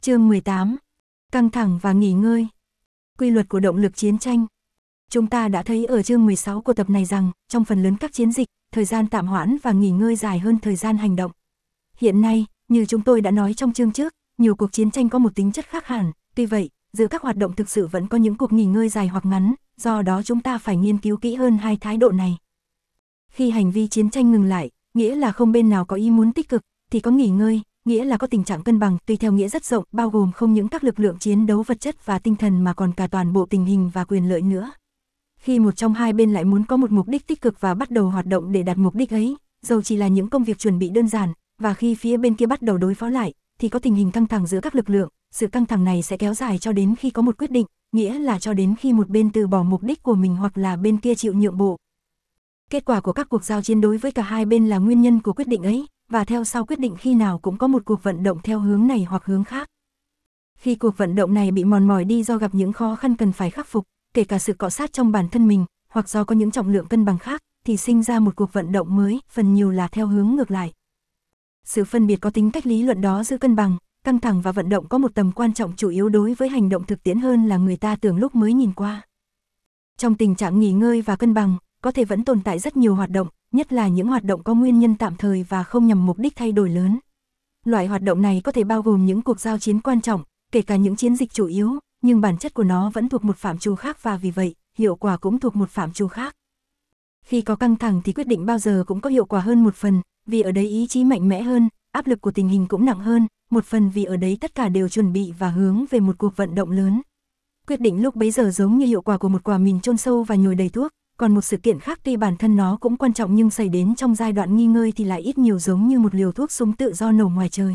Chương 18. Căng thẳng và nghỉ ngơi. Quy luật của động lực chiến tranh. Chúng ta đã thấy ở chương 16 của tập này rằng, trong phần lớn các chiến dịch, thời gian tạm hoãn và nghỉ ngơi dài hơn thời gian hành động. Hiện nay, như chúng tôi đã nói trong chương trước, nhiều cuộc chiến tranh có một tính chất khác hẳn, tuy vậy, giữa các hoạt động thực sự vẫn có những cuộc nghỉ ngơi dài hoặc ngắn, do đó chúng ta phải nghiên cứu kỹ hơn hai thái độ này. Khi hành vi chiến tranh ngừng lại, nghĩa là không bên nào có ý muốn tích cực, thì có nghỉ ngơi, nghĩa là có tình trạng cân bằng, tùy theo nghĩa rất rộng, bao gồm không những các lực lượng chiến đấu vật chất và tinh thần mà còn cả toàn bộ tình hình và quyền lợi nữa. Khi một trong hai bên lại muốn có một mục đích tích cực và bắt đầu hoạt động để đạt mục đích ấy, dầu chỉ là những công việc chuẩn bị đơn giản, và khi phía bên kia bắt đầu đối phó lại, thì có tình hình căng thẳng giữa các lực lượng, sự căng thẳng này sẽ kéo dài cho đến khi có một quyết định, nghĩa là cho đến khi một bên từ bỏ mục đích của mình hoặc là bên kia chịu nhượng bộ. Kết quả của các cuộc giao chiến đối với cả hai bên là nguyên nhân của quyết định ấy, và theo sau quyết định khi nào cũng có một cuộc vận động theo hướng này hoặc hướng khác. Khi cuộc vận động này bị mòn mỏi đi do gặp những khó khăn cần phải khắc phục, kể cả sự cọ sát trong bản thân mình, hoặc do có những trọng lượng cân bằng khác, thì sinh ra một cuộc vận động mới, phần nhiều là theo hướng ngược lại. Sự phân biệt có tính cách lý luận đó giữa cân bằng, căng thẳng và vận động có một tầm quan trọng chủ yếu đối với hành động thực tiễn hơn là người ta tưởng lúc mới nhìn qua. Trong tình trạng nghỉ ngơi và cân bằng, có thể vẫn tồn tại rất nhiều hoạt động, nhất là những hoạt động có nguyên nhân tạm thời và không nhằm mục đích thay đổi lớn. Loại hoạt động này có thể bao gồm những cuộc giao chiến quan trọng, kể cả những chiến dịch chủ yếu, nhưng bản chất của nó vẫn thuộc một phạm trù khác và vì vậy, hiệu quả cũng thuộc một phạm trù khác. Khi có căng thẳng thì quyết định bao giờ cũng có hiệu quả hơn một phần, vì ở đấy ý chí mạnh mẽ hơn, áp lực của tình hình cũng nặng hơn, một phần vì ở đấy tất cả đều chuẩn bị và hướng về một cuộc vận động lớn. Quyết định lúc bấy giờ giống như hiệu quả của một quả mìn chôn sâu và nhồi đầy thuốc, còn một sự kiện khác tuy bản thân nó cũng quan trọng nhưng xảy đến trong giai đoạn nghỉ ngơi thì lại ít nhiều giống như một liều thuốc súng tự do nổ ngoài trời.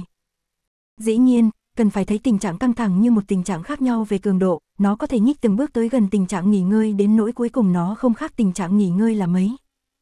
Dĩ nhiên, cần phải thấy tình trạng căng thẳng như một tình trạng khác nhau về cường độ, nó có thể nhích từng bước tới gần tình trạng nghỉ ngơi đến nỗi cuối cùng nó không khác tình trạng nghỉ ngơi là mấy.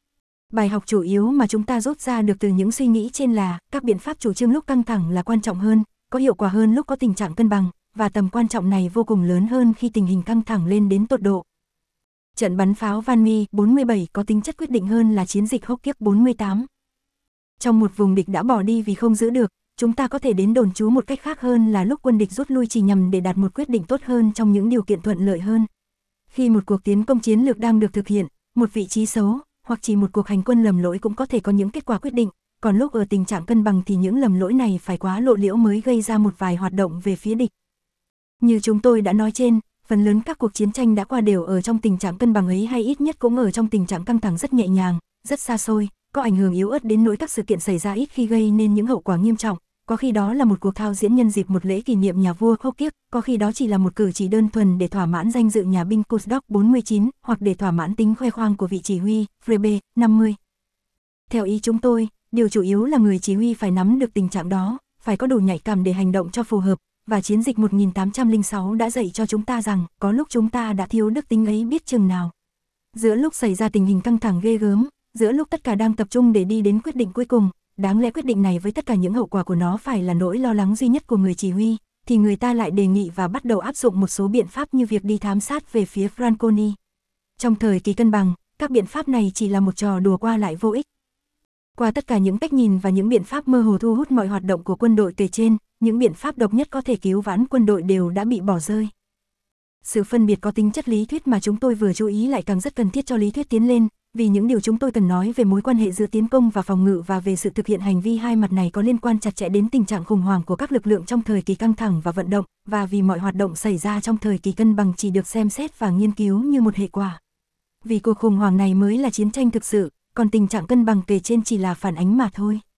Bài học chủ yếu mà chúng ta rút ra được từ những suy nghĩ trên là các biện pháp chủ trương lúc căng thẳng là quan trọng hơn, có hiệu quả hơn lúc có tình trạng cân bằng, và tầm quan trọng này vô cùng lớn hơn khi tình hình căng thẳng lên đến tột độ. Trận bắn pháo Van Mi 47 có tính chất quyết định hơn là chiến dịch Hốc Kiếp 48. Trong một vùng địch đã bỏ đi vì không giữ được, chúng ta có thể đến đồn trú một cách khác hơn là lúc quân địch rút lui chỉ nhằm để đạt một quyết định tốt hơn trong những điều kiện thuận lợi hơn. Khi một cuộc tiến công chiến lược đang được thực hiện, một vị trí xấu, hoặc chỉ một cuộc hành quân lầm lỗi cũng có thể có những kết quả quyết định, còn lúc ở tình trạng cân bằng thì những lầm lỗi này phải quá lộ liễu mới gây ra một vài hoạt động về phía địch. Như chúng tôi đã nói trên, phần lớn các cuộc chiến tranh đã qua đều ở trong tình trạng cân bằng ấy hay ít nhất cũng ở trong tình trạng căng thẳng rất nhẹ nhàng, rất xa xôi, có ảnh hưởng yếu ớt đến nỗi các sự kiện xảy ra ít khi gây nên những hậu quả nghiêm trọng, có khi đó là một cuộc thao diễn nhân dịp một lễ kỷ niệm nhà vua Hốc Kiếp, có khi đó chỉ là một cử chỉ đơn thuần để thỏa mãn danh dự nhà binh Kuzdok 49 hoặc để thỏa mãn tính khoe khoang của vị chỉ huy, Frebe, 50. Theo ý chúng tôi, điều chủ yếu là người chỉ huy phải nắm được tình trạng đó, phải có đủ nhạy cảm để hành động cho phù hợp. Và chiến dịch 1806 đã dạy cho chúng ta rằng, có lúc chúng ta đã thiếu đức tính ấy biết chừng nào. Giữa lúc xảy ra tình hình căng thẳng ghê gớm, giữa lúc tất cả đang tập trung để đi đến quyết định cuối cùng, đáng lẽ quyết định này với tất cả những hậu quả của nó phải là nỗi lo lắng duy nhất của người chỉ huy, thì người ta lại đề nghị và bắt đầu áp dụng một số biện pháp như việc đi thám sát về phía Franconi. Trong thời kỳ cân bằng, các biện pháp này chỉ là một trò đùa qua lại vô ích. Qua tất cả những cách nhìn và những biện pháp mơ hồ thu hút mọi hoạt động của quân đội kể trên, những biện pháp độc nhất có thể cứu vãn quân đội đều đã bị bỏ rơi. Sự phân biệt có tính chất lý thuyết mà chúng tôi vừa chú ý lại càng rất cần thiết cho lý thuyết tiến lên, vì những điều chúng tôi cần nói về mối quan hệ giữa tiến công và phòng ngự và về sự thực hiện hành vi hai mặt này có liên quan chặt chẽ đến tình trạng khủng hoảng của các lực lượng trong thời kỳ căng thẳng và vận động, và vì mọi hoạt động xảy ra trong thời kỳ cân bằng chỉ được xem xét và nghiên cứu như một hệ quả. Vì cuộc khủng hoảng này mới là chiến tranh thực sự, còn tình trạng cân bằng kể trên chỉ là phản ánh mà thôi.